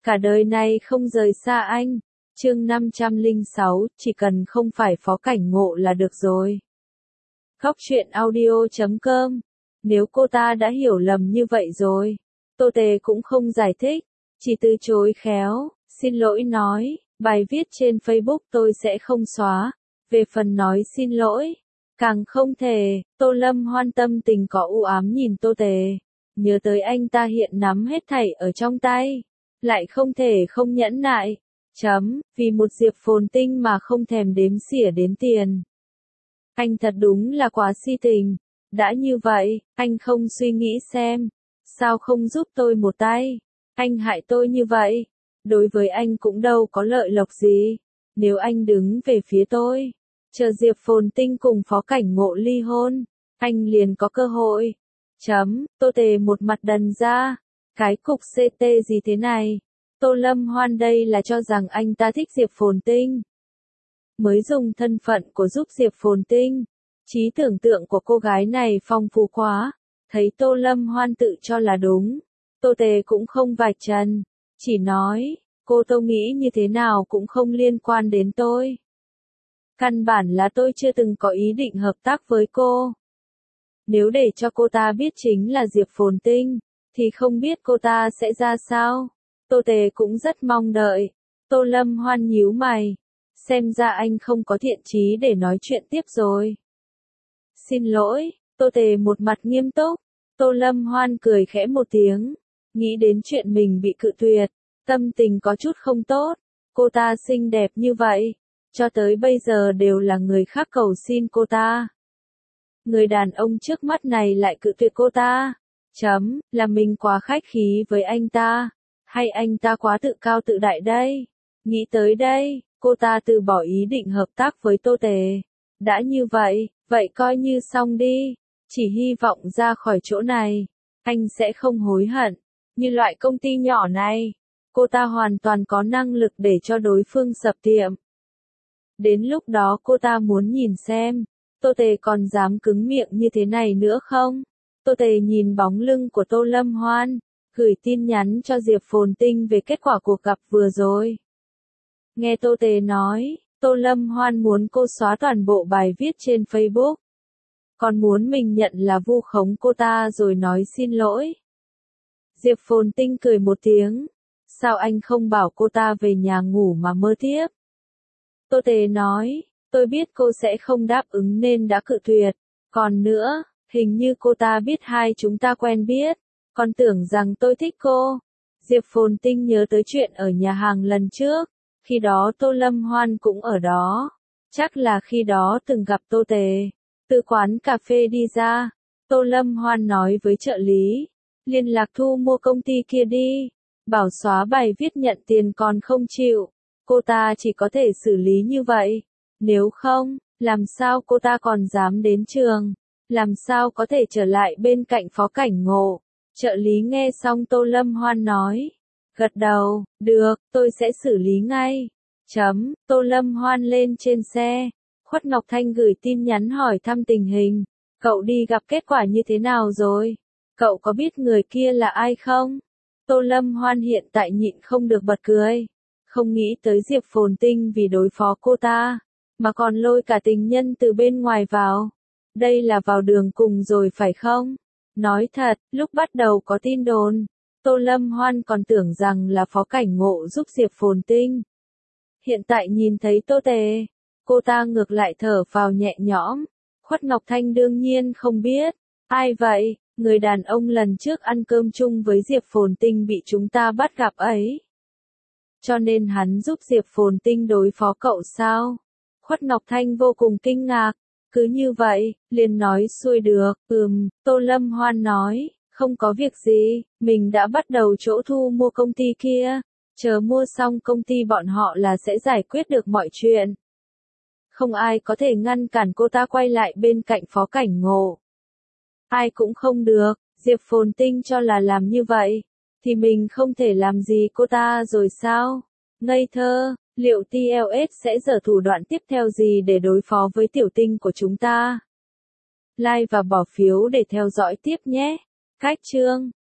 cả đời này không rời xa anh. Chương 506, chỉ cần không phải Phó Cảnh Ngộ là được rồi. Góc truyện audio.com. Nếu cô ta đã hiểu lầm như vậy rồi, Tô Tề cũng không giải thích, chỉ từ chối khéo, xin lỗi nói, bài viết trên Facebook tôi sẽ không xóa. Về phần nói xin lỗi, càng không thể. Tô Lâm Hoan tâm tình có u ám nhìn Tô Tề, nhớ tới anh ta hiện nắm hết thảy ở trong tay, lại không thể không nhẫn nại. Vì một Diệp Phồn Tinh mà không thèm đếm xỉa đến tiền. Anh thật đúng là quá si tình. Đã như vậy, anh không suy nghĩ xem, sao không giúp tôi một tay? Anh hại tôi như vậy, đối với anh cũng đâu có lợi lộc gì. Nếu anh đứng về phía tôi, chờ Diệp Phồn Tinh cùng Phó Cảnh Ngộ ly hôn, anh liền có cơ hội. Tô Tề một mặt đần ra, cái cục CT gì thế này? Tô Lâm Hoan đây là cho rằng anh ta thích Diệp Phồn Tinh, mới dùng thân phận của giúp Diệp Phồn Tinh. Trí tưởng tượng của cô gái này phong phú quá, thấy Tô Lâm Hoan tự cho là đúng, Tô Tề cũng không vạch trần, chỉ nói, cô Tô nghĩ như thế nào cũng không liên quan đến tôi. Căn bản là tôi chưa từng có ý định hợp tác với cô. Nếu để cho cô ta biết chính là Diệp Phồn Tinh, thì không biết cô ta sẽ ra sao. Tô Tề cũng rất mong đợi. Tô Lâm Hoan nhíu mày, xem ra anh không có thiện chí để nói chuyện tiếp rồi. Xin lỗi. Tô Tề một mặt nghiêm túc. Tô Lâm Hoan cười khẽ một tiếng, nghĩ đến chuyện mình bị cự tuyệt, tâm tình có chút không tốt. Cô ta xinh đẹp như vậy, cho tới bây giờ đều là người khác cầu xin cô ta. Người đàn ông trước mắt này lại cự tuyệt cô ta. Là mình quá khách khí với anh ta, hay anh ta quá tự cao tự đại đây? Nghĩ tới đây, cô ta từ bỏ ý định hợp tác với Tô Tề. Đã như vậy, vậy coi như xong đi. Chỉ hy vọng ra khỏi chỗ này, anh sẽ không hối hận. Như loại công ty nhỏ này, cô ta hoàn toàn có năng lực để cho đối phương sập tiệm. Đến lúc đó cô ta muốn nhìn xem, Tô Tề còn dám cứng miệng như thế này nữa không? Tô Tề nhìn bóng lưng của Tô Lâm Hoan, gửi tin nhắn cho Diệp Phồn Tinh về kết quả cuộc gặp vừa rồi. Nghe Tô Tề nói, Tô Lâm Hoan muốn cô xóa toàn bộ bài viết trên Facebook. Còn muốn mình nhận là vu khống cô ta rồi nói xin lỗi. Diệp Phồn Tinh cười một tiếng. Sao anh không bảo cô ta về nhà ngủ mà mơ tiếp? Tô Tề nói, tôi biết cô sẽ không đáp ứng nên đã cự tuyệt. Còn nữa, hình như cô ta biết hai chúng ta quen biết, còn tưởng rằng tôi thích cô. Diệp Phồn Tinh nhớ tới chuyện ở nhà hàng lần trước, khi đó Tô Lâm Hoan cũng ở đó. Chắc là khi đó từng gặp Tô Tề. Từ quán cà phê đi ra, Tô Lâm Hoan nói với trợ lý, liên lạc thu mua công ty kia đi, bảo xóa bài viết nhận tiền còn không chịu. Cô ta chỉ có thể xử lý như vậy, nếu không, làm sao cô ta còn dám đến trường, làm sao có thể trở lại bên cạnh Phó Cảnh Ngộ. Trợ lý nghe xong Tô Lâm Hoan nói, gật đầu, được, tôi sẽ xử lý ngay. Tô Lâm Hoan lên trên xe, Khuất Ngọc Thanh gửi tin nhắn hỏi thăm tình hình, cậu đi gặp kết quả như thế nào rồi? Cậu có biết người kia là ai không? Tô Lâm Hoan hiện tại nhịn không được bật cười, không nghĩ tới Diệp Phồn Tinh vì đối phó cô ta, mà còn lôi cả tình nhân từ bên ngoài vào. Đây là vào đường cùng rồi phải không? Nói thật, lúc bắt đầu có tin đồn, Tô Lâm Hoan còn tưởng rằng là Phó Cảnh Ngộ giúp Diệp Phồn Tinh. Hiện tại nhìn thấy Tô Tề, cô ta ngược lại thở phào nhẹ nhõm. Khuất Ngọc Thanh đương nhiên không biết. Ai vậy? Người đàn ông lần trước ăn cơm chung với Diệp Phồn Tinh bị chúng ta bắt gặp ấy. Cho nên hắn giúp Diệp Phồn Tinh đối phó cậu sao? Khuất Ngọc Thanh vô cùng kinh ngạc. Cứ như vậy, liền nói xuôi được. Tô Lâm Hoan nói, không có việc gì, mình đã bắt đầu chỗ thu mua công ty kia. Chờ mua xong công ty bọn họ là sẽ giải quyết được mọi chuyện. Không ai có thể ngăn cản cô ta quay lại bên cạnh Phó Cảnh Ngộ. Ai cũng không được. Diệp Phồn Tinh cho là làm như vậy, thì mình không thể làm gì cô ta rồi sao? Ngây thơ, liệu TLS sẽ giở thủ đoạn tiếp theo gì để đối phó với tiểu tinh của chúng ta? Like và bỏ phiếu để theo dõi tiếp nhé. Cách chương